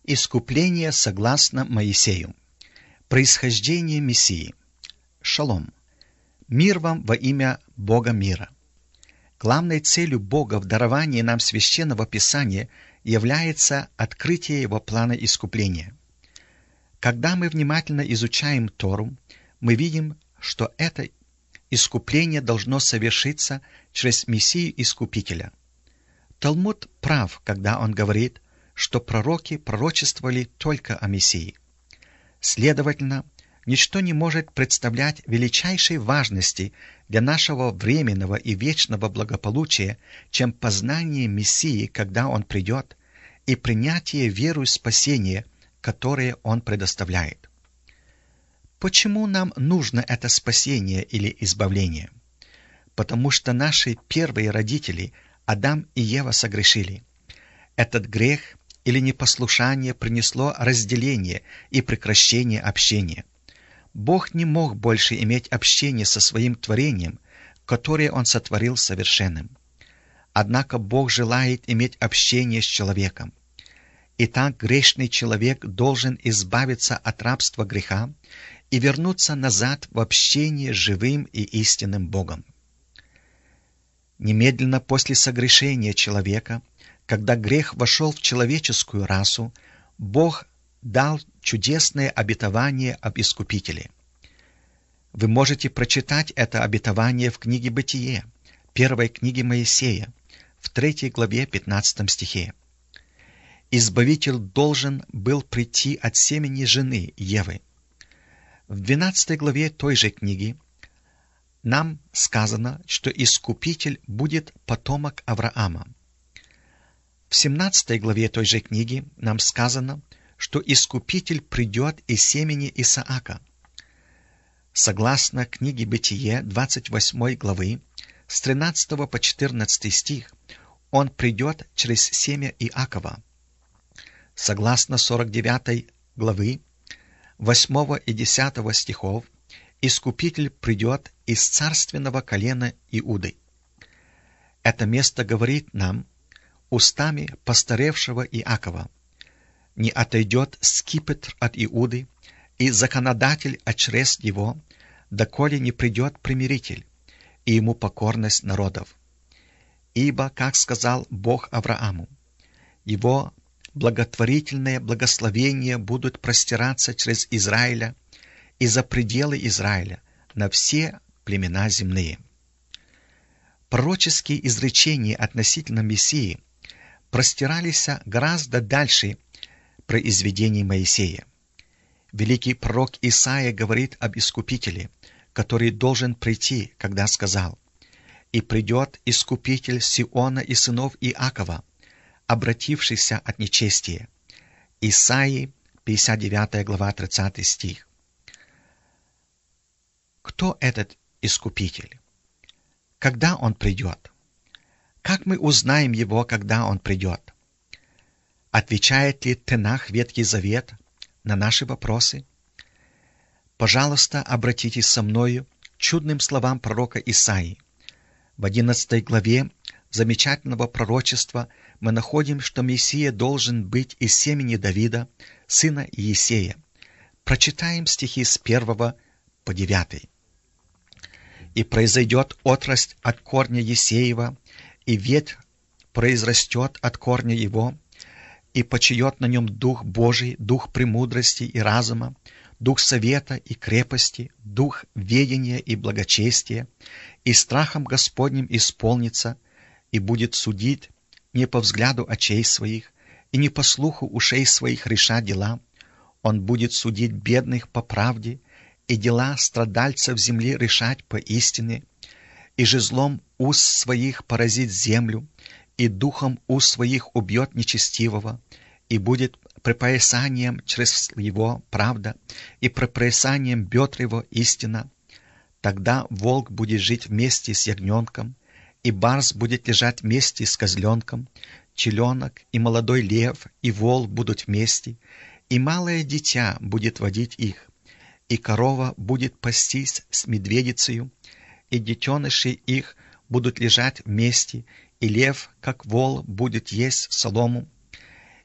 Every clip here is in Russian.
Искупление согласно Моисею. Происхождение Мессии. Шалом. Мир вам во имя Бога мира. Главной целью Бога в даровании нам Священного Писания является открытие Его плана искупления. Когда мы внимательно изучаем Тору, мы видим, что это искупление должно совершиться через Мессию Искупителя. Талмуд прав, когда он говорит, что пророки пророчествовали только о Мессии. Следовательно, ничто не может представлять величайшей важности для нашего временного и вечного благополучия, чем познание Мессии, когда Он придет, и принятие верою спасения, которое Он предоставляет. Почему нам нужно это спасение или избавление? Потому что наши первые родители, Адам и Ева, согрешили. Этот грех или непослушание принесло разделение и прекращение общения. Бог не мог больше иметь общение со своим творением, которое Он сотворил совершенным. Однако Бог желает иметь общение с человеком. Итак, грешный человек должен избавиться от рабства греха и вернуться назад в общение с живым и истинным Богом. Немедленно после согрешения человека, когда грех вошел в человеческую расу, Бог дал чудесное обетование об Искупителе. Вы можете прочитать это обетование в книге Бытие, первой книге Моисея, в 3 главе 15 стихе. Избавитель должен был прийти от семени жены Евы. В 12 главе той же книги нам сказано, что Искупитель будет потомок Авраама. В 17 главе той же книги нам сказано, что Искупитель придет из семени Исаака. Согласно книге Бытие 28 главы, с 13 по 14 стих, он придет через семя Иакова. Согласно 49 главы, 8 и 10 стихов, Искупитель придет из царственного колена Иуды. Это место говорит нам устами постаревшего Иакова: «Не отойдет скипетр от Иуды, и законодатель очрест его, доколе не придет примиритель, и ему покорность народов. Ибо, как сказал Бог Аврааму, его благотворительные благословения будут простираться через Израиля и за пределы Израиля на все племена земные». Пророческие изречения относительно Мессии простирались гораздо дальше произведений Моисея. Великий пророк Исаия говорит об Искупителе, который должен прийти, когда сказал: «И придет Искупитель Сиона и сынов Иакова, обратившийся от нечестия». Исаии, 59 глава, 30 стих. Кто этот Искупитель? Когда Он придет? Как мы узнаем Его, когда Он придет? Отвечает ли Тенах, Ветхий Завет, на наши вопросы? Пожалуйста, обратитесь со мною к чудным словам пророка Исаии. В 11 главе замечательного пророчества мы находим, что Мессия должен быть из семени Давида, сына Иесея. Прочитаем стихи с 1 по 9. «И произойдет отрасль от корня Иесеева, и ветвь произрастет от корня его, и почиет на нем Дух Божий, Дух премудрости и разума, Дух совета и крепости, Дух ведения и благочестия, и страхом Господним исполнится, и будет судить не по взгляду очей своих, и не по слуху ушей своих решать дела. Он будет судить бедных по правде, и дела страдальцев земли решать по истине, и жезлом уст своих поразит землю, и духом уст своих убьет нечестивого, и будет припоясанием через его правда, и припоясанием бедр его истина. Тогда волк будет жить вместе с ягненком, и барс будет лежать вместе с козленком, теленок и молодой лев и вол будут вместе, и малое дитя будет водить их, и корова будет пастись с медведицею, и детеныши их будут лежать вместе, и лев, как вол, будет есть солому,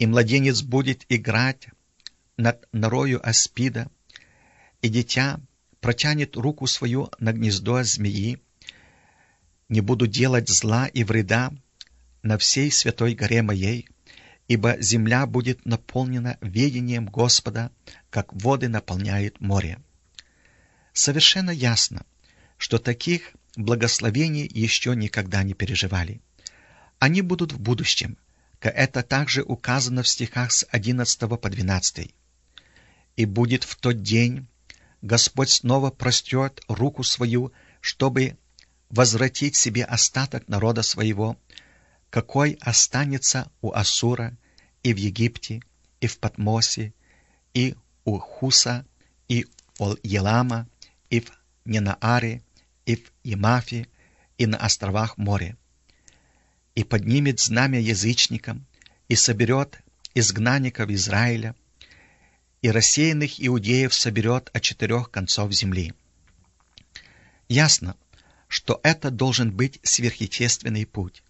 и младенец будет играть над норою аспида, и дитя протянет руку свою на гнездо змеи. Не буду делать зла и вреда на всей святой горе моей, ибо земля будет наполнена ведением Господа, как воды наполняет море. Совершенно ясно, что таких благословений еще никогда не переживали. Они будут в будущем, как это также указано в стихах с 11 по 12. «И будет в тот день, Господь снова прострет руку свою, чтобы возвратить себе остаток народа своего, какой останется у Ассура, и в Египте, и в Патмосе, и у Хуса, и у Елама, и в Ненааре, и в Емафе, и на островах моря. И поднимет знамя язычникам, и соберет изгнанников Израиля, и рассеянных иудеев соберет от 4 концов земли». Ясно, что это должен быть сверхъестественный путь.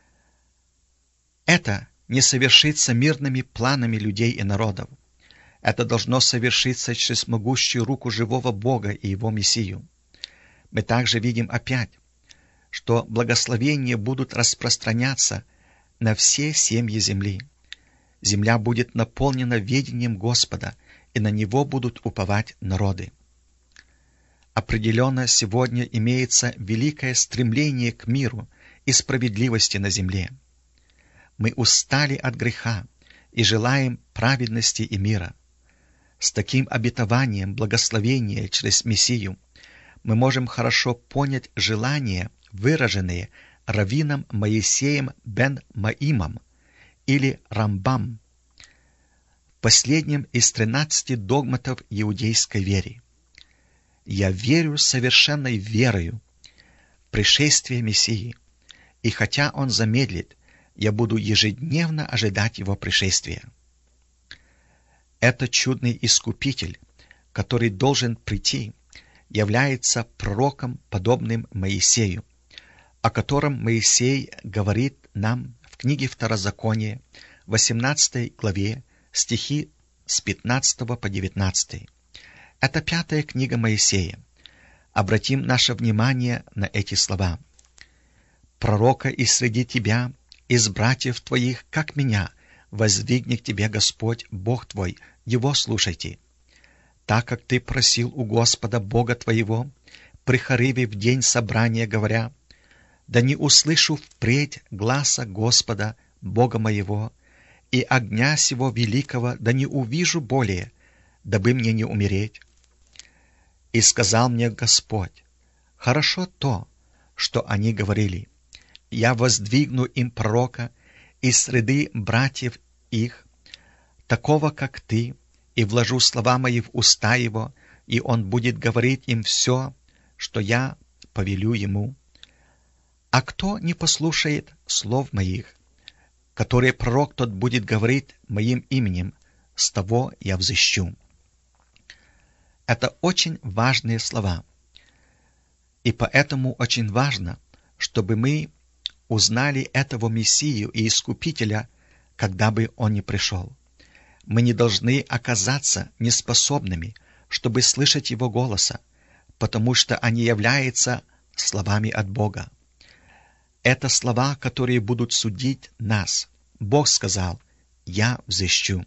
Это не совершится мирными планами людей и народов. Это должно совершиться через могущую руку живого Бога и Его Мессию. Мы также видим опять, что благословения будут распространяться на все семьи земли. Земля будет наполнена ведением Господа, и на Него будут уповать народы. Определенно, сегодня имеется великое стремление к миру и справедливости на земле. Мы устали от греха и желаем праведности и мира. С таким обетованием благословения через Мессию мы можем хорошо понять желания, выраженные раввином Моисеем бен Маимом или Рамбам, последним из 13 догматов иудейской веры. «Я верю совершенной верою в пришествие Мессии, и хотя Он замедлит, я буду ежедневно ожидать Его пришествия». Этот чудный Искупитель, который должен прийти, является пророком, подобным Моисею, о котором Моисей говорит нам в книге Второзакония, 18 главе, стихи с 15 по 19. Это 5 книга Моисея. Обратим наше внимание на эти слова. «Пророка и среди тебя, из братьев твоих, как меня, воздвигнет к тебе Господь, Бог твой, Его слушайте. Так как ты просил у Господа Бога твоего, при Хориве в день собрания, говоря, да не услышу впредь гласа Господа, Бога моего, и огня сего великого да не увижу более, дабы мне не умереть. И сказал мне Господь, хорошо то, что они говорили. Я воздвигну им пророка из среды братьев их, такого, как ты, и вложу слова мои в уста его, и он будет говорить им все, что я повелю ему. А кто не послушает слов моих, которые пророк тот будет говорить моим именем, с того я взыщу». Это очень важные слова. И поэтому очень важно, чтобы мы узнали этого Мессию и Искупителя, когда бы Он ни пришел. Мы не должны оказаться неспособными, чтобы слышать Его голоса, потому что они являются словами от Бога. Это слова, которые будут судить нас. Бог сказал, «Я взыщу».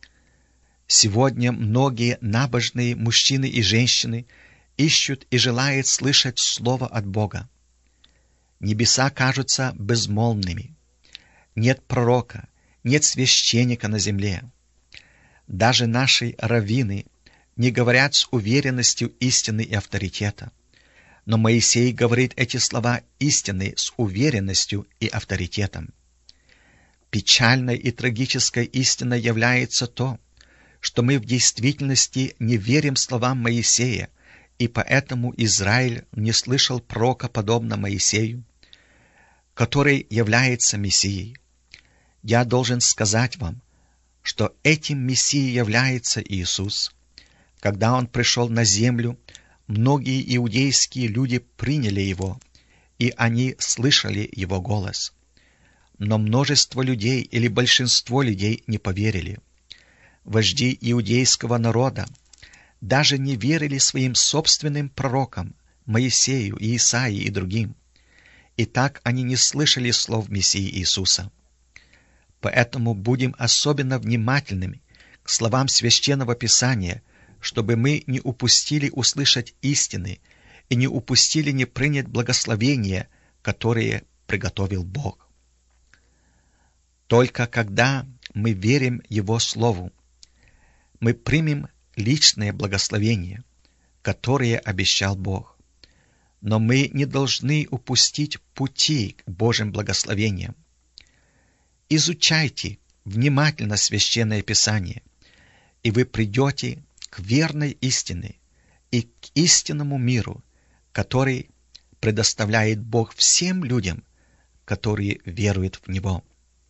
Сегодня многие набожные мужчины и женщины ищут и желают слышать слово от Бога. Небеса кажутся безмолвными. Нет пророка, нет священника на земле. Даже наши раввины не говорят с уверенностью истины и авторитета. Но Моисей говорит эти слова истины с уверенностью и авторитетом. Печальной и трагической истиной является то, что мы в действительности не верим словам Моисея, и поэтому Израиль не слышал пророка, подобно Моисею, который является Мессией. Я должен сказать вам, что этим Мессией является Иисус. Когда Он пришел на землю, многие иудейские люди приняли Его, и они слышали Его голос. Но множество людей или большинство людей не поверили. Вожди иудейского народа даже не верили своим собственным пророкам, Моисею, Исаии и другим. И так они не слышали слов Мессии Иисуса. Поэтому будем особенно внимательными к словам Священного Писания, чтобы мы не упустили услышать истины и не упустили не принять благословения, которые приготовил Бог. Только когда мы верим Его Слову, мы примем личное благословение, которое обещал Бог. Но мы не должны упустить пути к Божьим благословениям. Изучайте внимательно Священное Писание, и вы придете к верной истине и к истинному миру, который предоставляет Бог всем людям, которые веруют в Него.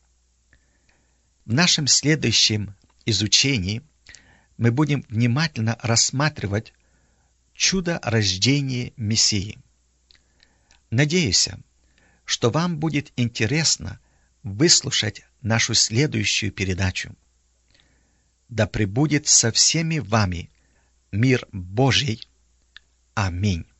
В нашем следующем изучении мы будем внимательно рассматривать чудо рождения Мессии. Надеюсь, что вам будет интересно выслушать нашу следующую передачу. Да пребудет со всеми вами мир Божий. Аминь.